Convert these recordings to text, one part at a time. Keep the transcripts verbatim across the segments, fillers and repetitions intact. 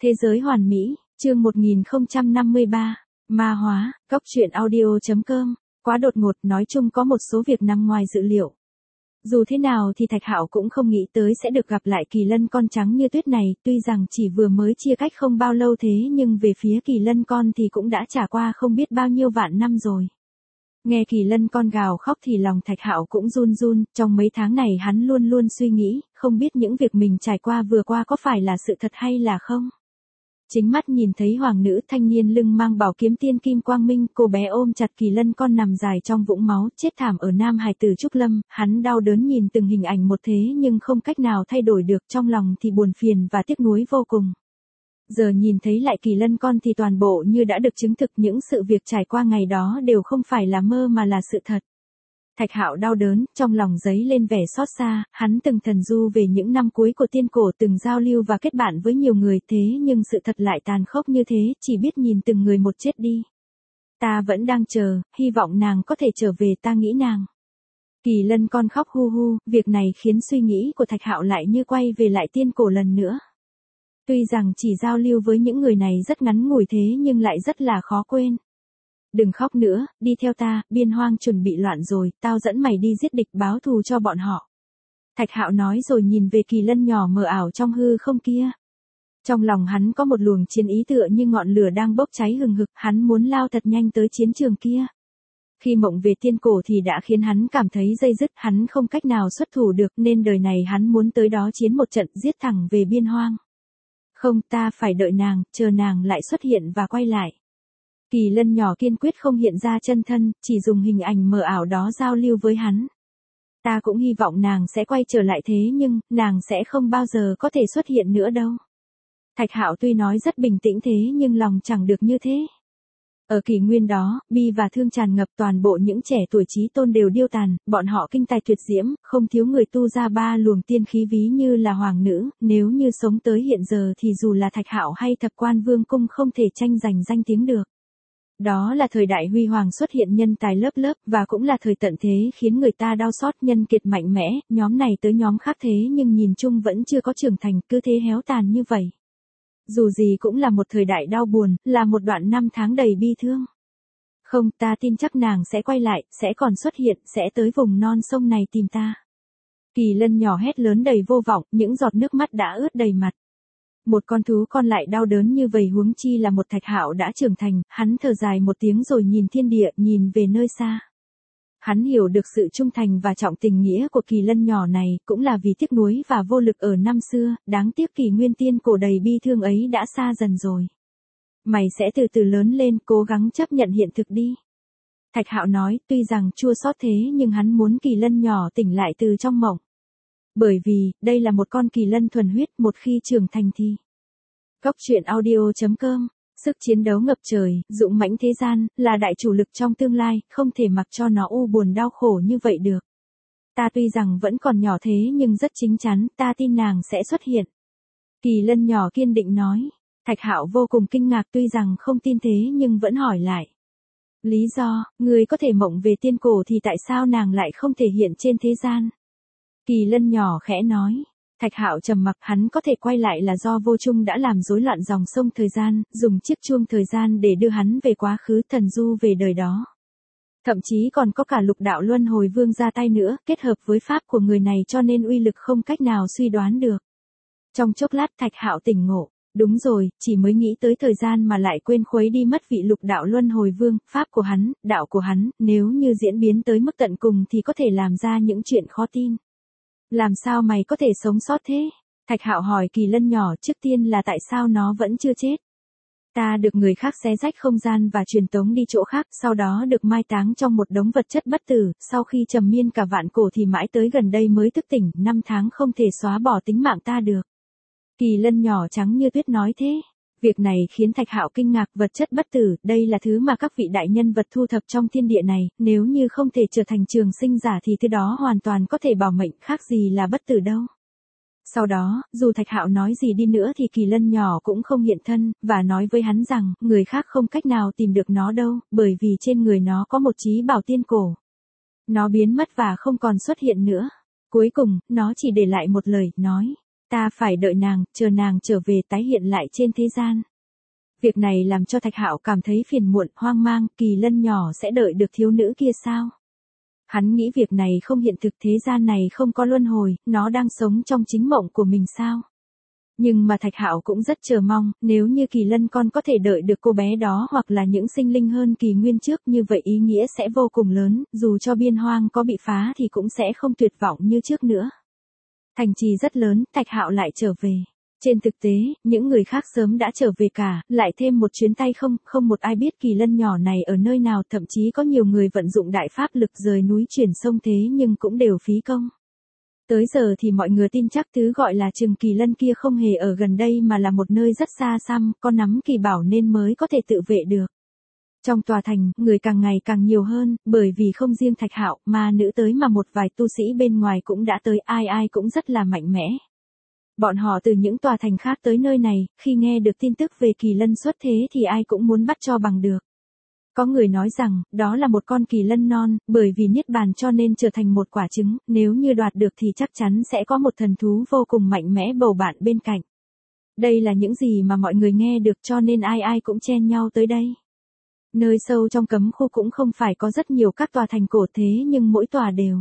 Thế giới hoàn mỹ, chương một nghìn không trăm năm mươi ba, ma hóa, góc truyện audio chấm com, quá đột ngột, nói chung có một số việc nằm ngoài dự liệu. Dù thế nào thì Thạch Hạo cũng không nghĩ tới sẽ được gặp lại Kỳ Lân con trắng như tuyết này, tuy rằng chỉ vừa mới chia cách không bao lâu thế nhưng về phía Kỳ Lân con thì cũng đã trải qua không biết bao nhiêu vạn năm rồi. Nghe Kỳ Lân con gào khóc thì lòng Thạch Hạo cũng run run, trong mấy tháng này hắn luôn luôn suy nghĩ, không biết những việc mình trải qua vừa qua có phải là sự thật hay là không. Chính mắt nhìn thấy hoàng nữ thanh niên lưng mang bảo kiếm tiên kim quang minh, cô bé ôm chặt Kỳ Lân con nằm dài trong vũng máu, chết thảm ở Nam Hải Tử Trúc Lâm, hắn đau đớn nhìn từng hình ảnh một thế nhưng không cách nào thay đổi được, trong lòng thì buồn phiền và tiếc nuối vô cùng. Giờ nhìn thấy lại Kỳ Lân con thì toàn bộ như đã được chứng thực, những sự việc trải qua ngày đó đều không phải là mơ mà là sự thật. Thạch Hạo đau đớn, trong lòng dấy lên vẻ xót xa, hắn từng thần du về những năm cuối của tiên cổ, từng giao lưu và kết bạn với nhiều người, thế nhưng sự thật lại tàn khốc như thế, chỉ biết nhìn từng người một chết đi. Ta vẫn đang chờ, hy vọng nàng có thể trở về, ta nghĩ nàng. Kỳ Lân con khóc hu hu, việc này khiến suy nghĩ của Thạch Hạo lại như quay về lại tiên cổ lần nữa. Tuy rằng chỉ giao lưu với những người này rất ngắn ngủi thế nhưng lại rất là khó quên. Đừng khóc nữa, đi theo ta, biên hoang chuẩn bị loạn rồi, tao dẫn mày đi giết địch báo thù cho bọn họ. Thạch Hạo nói rồi nhìn về Kỳ Lân nhỏ mờ ảo trong hư không kia. Trong lòng hắn có một luồng chiến ý tựa như ngọn lửa đang bốc cháy hừng hực, hắn muốn lao thật nhanh tới chiến trường kia. Khi mộng về tiên cổ thì đã khiến hắn cảm thấy dây dứt, hắn không cách nào xuất thủ được nên đời này hắn muốn tới đó chiến một trận, giết thẳng về biên hoang. Không, ta phải đợi nàng, chờ nàng lại xuất hiện và quay lại. Kỳ Lân nhỏ kiên quyết không hiện ra chân thân, chỉ dùng hình ảnh mờ ảo đó giao lưu với hắn. Ta cũng hy vọng nàng sẽ quay trở lại thế nhưng, nàng sẽ không bao giờ có thể xuất hiện nữa đâu. Thạch Hạo tuy nói rất bình tĩnh thế nhưng lòng chẳng được như thế. Ở kỷ nguyên đó, bi và thương tràn ngập, toàn bộ những trẻ tuổi trí tôn đều điêu tàn, bọn họ kinh tài tuyệt diễm, không thiếu người tu ra ba luồng tiên khí ví như là hoàng nữ, nếu như sống tới hiện giờ thì dù là Thạch Hạo hay Thập Quan Vương cung không thể tranh giành danh tiếng được. Đó là thời đại huy hoàng xuất hiện nhân tài lớp lớp, và cũng là thời tận thế khiến người ta đau xót, nhân kiệt mạnh mẽ, nhóm này tới nhóm khác thế nhưng nhìn chung vẫn chưa có trưởng thành, cứ thế héo tàn như vậy. Dù gì cũng là một thời đại đau buồn, là một đoạn năm tháng đầy bi thương. Không, ta tin chắc nàng sẽ quay lại, sẽ còn xuất hiện, sẽ tới vùng non sông này tìm ta. Kỳ Lân nhỏ hét lớn đầy vô vọng, những giọt nước mắt đã ướt đầy mặt. Một con thú con lại đau đớn như vậy huống chi là một Thạch Hạo đã trưởng thành, hắn thở dài một tiếng rồi nhìn thiên địa, nhìn về nơi xa. Hắn hiểu được sự trung thành và trọng tình nghĩa của Kỳ Lân nhỏ này, cũng là vì tiếc nuối và vô lực ở năm xưa, đáng tiếc kỷ nguyên tiên cổ đầy bi thương ấy đã xa dần rồi. Mày sẽ từ từ lớn lên, cố gắng chấp nhận hiện thực đi. Thạch Hạo nói, tuy rằng chua xót thế nhưng hắn muốn Kỳ Lân nhỏ tỉnh lại từ trong mộng. Bởi vì, đây là một con kỳ lân thuần huyết, một khi trưởng thành thì. Góc truyện audio chấm com, sức chiến đấu ngập trời, dũng mãnh thế gian, là đại chủ lực trong tương lai, không thể mặc cho nó u buồn đau khổ như vậy được. Ta tuy rằng vẫn còn nhỏ thế nhưng rất chín chắn, ta tin nàng sẽ xuất hiện. Kỳ Lân nhỏ kiên định nói. Thạch Hạo vô cùng kinh ngạc, tuy rằng không tin thế nhưng vẫn hỏi lại. Lý do, người có thể mộng về tiên cổ thì tại sao nàng lại không thể hiện trên thế gian? Kỳ Lân nhỏ khẽ nói. Thạch Hạo trầm mặc, hắn có thể quay lại là do Vô Trung đã làm rối loạn dòng sông thời gian, dùng chiếc chuông thời gian để đưa hắn về quá khứ, thần du về đời đó. Thậm chí còn có cả lục đạo luân hồi vương ra tay nữa, kết hợp với pháp của người này cho nên uy lực không cách nào suy đoán được. Trong chốc lát Thạch Hạo tỉnh ngộ. Đúng rồi, chỉ mới nghĩ tới thời gian mà lại quên khuấy đi mất vị lục đạo luân hồi vương, pháp của hắn, đạo của hắn, nếu như diễn biến tới mức tận cùng thì có thể làm ra những chuyện khó tin. Làm sao mày có thể sống sót thế? Thạch Hạo hỏi Kỳ Lân nhỏ, trước tiên là tại sao nó vẫn chưa chết? Ta được người khác xé rách không gian và truyền tống đi chỗ khác, sau đó được mai táng trong một đống vật chất bất tử, sau khi trầm miên cả vạn cổ thì mãi tới gần đây mới thức tỉnh, năm tháng không thể xóa bỏ tính mạng ta được. Kỳ Lân nhỏ trắng như tuyết nói thế. Việc này khiến Thạch Hạo kinh ngạc, vật chất bất tử, đây là thứ mà các vị đại nhân vật thu thập trong thiên địa này, nếu như không thể trở thành trường sinh giả thì thứ đó hoàn toàn có thể bảo mệnh, khác gì là bất tử đâu. Sau đó, dù Thạch Hạo nói gì đi nữa thì Kỳ Lân nhỏ cũng không hiện thân, và nói với hắn rằng, người khác không cách nào tìm được nó đâu, bởi vì trên người nó có một chí bảo tiên cổ. Nó biến mất và không còn xuất hiện nữa. Cuối cùng, nó chỉ để lại một lời, nói. ta phải đợi nàng, chờ nàng trở về tái hiện lại trên thế gian. Việc này làm cho Thạch Hạo cảm thấy phiền muộn, hoang mang, Kỳ Lân nhỏ sẽ đợi được thiếu nữ kia sao? Hắn nghĩ việc này không hiện thực, thế gian này không có luân hồi, nó đang sống trong chính mộng của mình sao? Nhưng mà Thạch Hạo cũng rất chờ mong, nếu như Kỳ Lân con có thể đợi được cô bé đó hoặc là những sinh linh hơn Kỳ Nguyên trước, như vậy ý nghĩa sẽ vô cùng lớn, dù cho biên hoang có bị phá thì cũng sẽ không tuyệt vọng như trước nữa. Thành trì rất lớn, Thạch Hạo lại trở về. Trên thực tế, những người khác sớm đã trở về cả, lại thêm một chuyến tay không, không một ai biết Kỳ Lân nhỏ này ở nơi nào, thậm chí có nhiều người vận dụng đại pháp lực rời núi chuyển sông thế nhưng cũng đều phí công. Tới giờ thì mọi người tin chắc thứ gọi là Trừng Kỳ Lân kia không hề ở gần đây mà là một nơi rất xa xăm, có nắm kỳ bảo nên mới có thể tự vệ được. Trong tòa thành, người càng ngày càng nhiều hơn, bởi vì không riêng Thạch Hạo, ma nữ tới mà một vài tu sĩ bên ngoài cũng đã tới, ai ai cũng rất là mạnh mẽ. Bọn họ từ những tòa thành khác tới nơi này, khi nghe được tin tức về Kỳ Lân xuất thế thì ai cũng muốn bắt cho bằng được. Có người nói rằng, đó là một con kỳ lân non, bởi vì niết bàn cho nên trở thành một quả trứng, nếu như đoạt được thì chắc chắn sẽ có một thần thú vô cùng mạnh mẽ bầu bạn bên cạnh. Đây là những gì mà mọi người nghe được cho nên ai ai cũng chen nhau tới đây. Nơi sâu trong cấm khu cũng không phải có rất nhiều các tòa thành cổ thế nhưng mỗi tòa đều.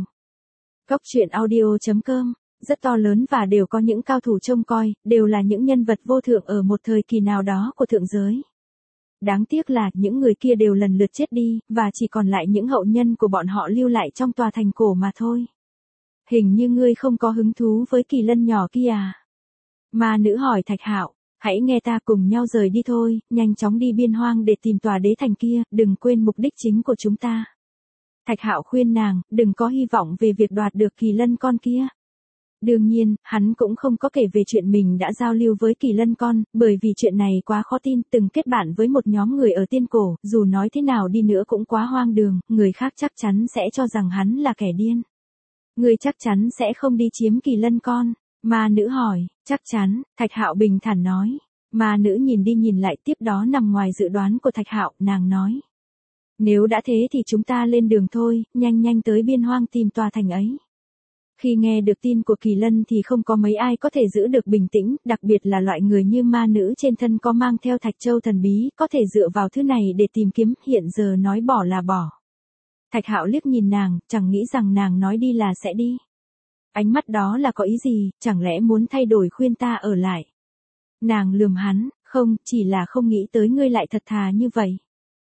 Góc truyện audio chấm com, rất to lớn và đều có những cao thủ trông coi, đều là những nhân vật vô thượng ở một thời kỳ nào đó của thượng giới. Đáng tiếc là những người kia đều lần lượt chết đi, và chỉ còn lại những hậu nhân của bọn họ lưu lại trong tòa thành cổ mà thôi. Hình như ngươi không có hứng thú với Kỳ Lân nhỏ kia à? Ma nữ hỏi Thạch Hạo, hãy nghe ta cùng nhau rời đi thôi, nhanh chóng đi biên hoang để tìm tòa đế thành kia, đừng quên mục đích chính của chúng ta. Thạch Hạo khuyên nàng, đừng có hy vọng về việc đoạt được Kỳ Lân con kia. Đương nhiên, hắn cũng không có kể về chuyện mình đã giao lưu với Kỳ Lân con, bởi vì chuyện này quá khó tin, từng kết bạn với một nhóm người ở tiên cổ, dù nói thế nào đi nữa cũng quá hoang đường, người khác chắc chắn sẽ cho rằng hắn là kẻ điên. Người chắc chắn sẽ không đi chiếm Kỳ Lân con, ma nữ hỏi, chắc chắn, Thạch Hạo bình thản nói. Ma nữ nhìn đi nhìn lại, tiếp đó nằm ngoài dự đoán của Thạch Hạo, nàng nói. Nếu đã thế thì chúng ta lên đường thôi, nhanh nhanh tới biên hoang tìm tòa thành ấy. Khi nghe được tin của Kỳ Lân thì không có mấy ai có thể giữ được bình tĩnh, đặc biệt là loại người như ma nữ trên thân có mang theo Thạch Châu thần bí, có thể dựa vào thứ này để tìm kiếm, hiện giờ nói bỏ là bỏ. Thạch Hạo liếc nhìn nàng, chẳng nghĩ rằng nàng nói đi là sẽ đi. Ánh mắt đó là có ý gì, chẳng lẽ muốn thay đổi khuyên ta ở lại. Nàng lườm hắn, không, chỉ là không nghĩ tới ngươi lại thật thà như vậy.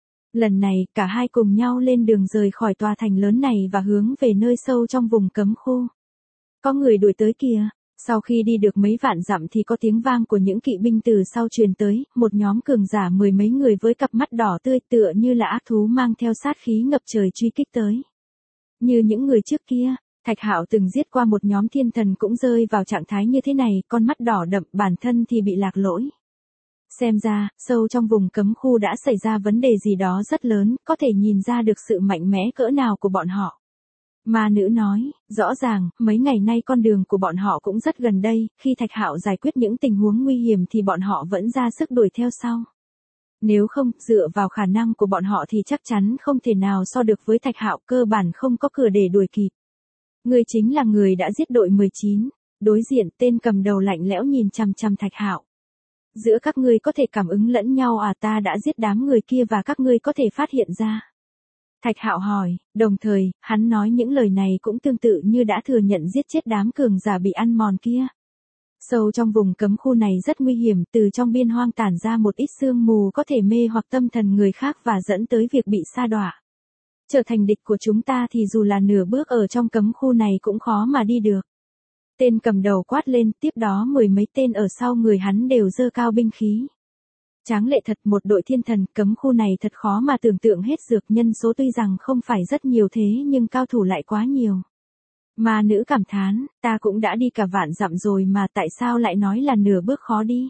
Lần này, cả hai cùng nhau lên đường rời khỏi tòa thành lớn này và hướng về nơi sâu trong vùng cấm khu. Có người đuổi tới kìa, sau khi đi được mấy vạn dặm thì có tiếng vang của những kỵ binh từ sau truyền tới, một nhóm cường giả mười mấy người với cặp mắt đỏ tươi tựa như là ác thú mang theo sát khí ngập trời truy kích tới. Như những người trước kia, Thạch Hạo từng giết qua một nhóm thiên thần cũng rơi vào trạng thái như thế này, con mắt đỏ đậm, bản thân thì bị lạc lỗi. Xem ra, sâu trong vùng cấm khu đã xảy ra vấn đề gì đó rất lớn, có thể nhìn ra được sự mạnh mẽ cỡ nào của bọn họ. Ma nữ nói, rõ ràng, mấy ngày nay con đường của bọn họ cũng rất gần đây, khi Thạch Hạo giải quyết những tình huống nguy hiểm thì bọn họ vẫn ra sức đuổi theo sau. Nếu không, dựa vào khả năng của bọn họ thì chắc chắn không thể nào so được với Thạch Hạo, cơ bản không có cửa để đuổi kịp. Người chính là người đã giết đội mười chín, đối diện tên cầm đầu lạnh lẽo nhìn chằm chằm Thạch Hạo. Giữa các ngươi có thể cảm ứng lẫn nhau à, ta đã giết đám người kia và các ngươi có thể phát hiện ra. Thạch Hạo hỏi, đồng thời, hắn nói những lời này cũng tương tự như đã thừa nhận giết chết đám cường giả bị ăn mòn kia. Sâu trong vùng cấm khu này rất nguy hiểm, từ trong biên hoang tản ra một ít sương mù có thể mê hoặc tâm thần người khác và dẫn tới việc bị sa đọa. Trở thành địch của chúng ta thì dù là nửa bước ở trong cấm khu này cũng khó mà đi được. Tên cầm đầu quát lên, tiếp đó mười mấy tên ở sau người hắn đều giơ cao binh khí. Tráng lệ thật, một đội thiên thần, cấm khu này thật khó mà tưởng tượng hết, dược nhân số tuy rằng không phải rất nhiều thế nhưng cao thủ lại quá nhiều. Ma nữ cảm thán, ta cũng đã đi cả vạn dặm rồi mà tại sao lại nói là nửa bước khó đi.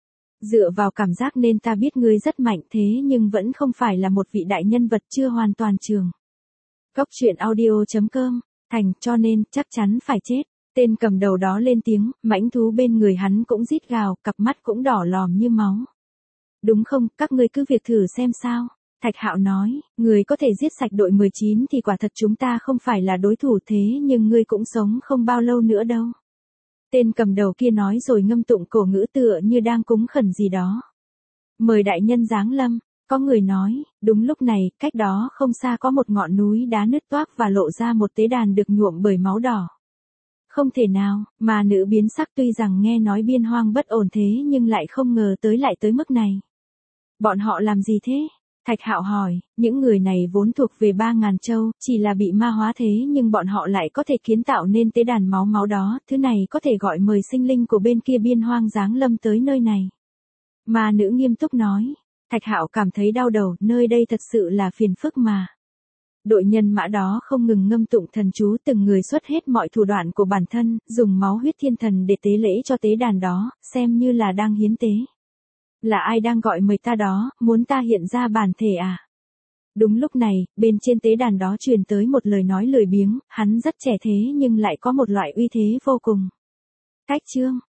Dựa vào cảm giác nên ta biết ngươi rất mạnh thế nhưng vẫn không phải là một vị đại nhân vật, chưa hoàn toàn trường. Góc truyện audio chấm com, thành, cho nên, chắc chắn phải chết. Tên cầm đầu đó lên tiếng, mãnh thú bên người hắn cũng rít gào, cặp mắt cũng đỏ lòm như máu. Đúng không, các ngươi cứ việc thử xem sao. Thạch Hạo nói, người có thể giết sạch đội mười chín thì quả thật chúng ta không phải là đối thủ thế nhưng ngươi cũng sống không bao lâu nữa đâu. Tên cầm đầu kia nói rồi ngâm tụng cổ ngữ tựa như đang cúng khẩn gì đó. Mời đại nhân giáng lâm, có người nói, đúng lúc này, cách đó không xa có một ngọn núi đá nứt toác và lộ ra một tế đàn được nhuộm bởi máu đỏ. Không thể nào, mà nữ biến sắc tuy rằng nghe nói biên hoang bất ổn thế nhưng lại không ngờ tới lại tới mức này. Bọn họ làm gì thế? Thạch Hạo hỏi, những người này vốn thuộc về ba ngàn châu, chỉ là bị ma hóa thế nhưng bọn họ lại có thể kiến tạo nên tế đàn máu máu đó, thứ này có thể gọi mời sinh linh của bên kia biên hoang giáng lâm tới nơi này. Ma nữ nghiêm túc nói, Thạch Hạo cảm thấy đau đầu, nơi đây thật sự là phiền phức mà. Đội nhân mã đó không ngừng ngâm tụng thần chú, từng người xuất hết mọi thủ đoạn của bản thân, dùng máu huyết thiên thần để tế lễ cho tế đàn đó, xem như là đang hiến tế. Là ai đang gọi mời ta đó, muốn ta hiện ra bản thể à? Đúng lúc này, bên trên tế đàn đó truyền tới một lời nói lười biếng, hắn rất trẻ thế nhưng lại có một loại uy thế vô cùng. Cách chương,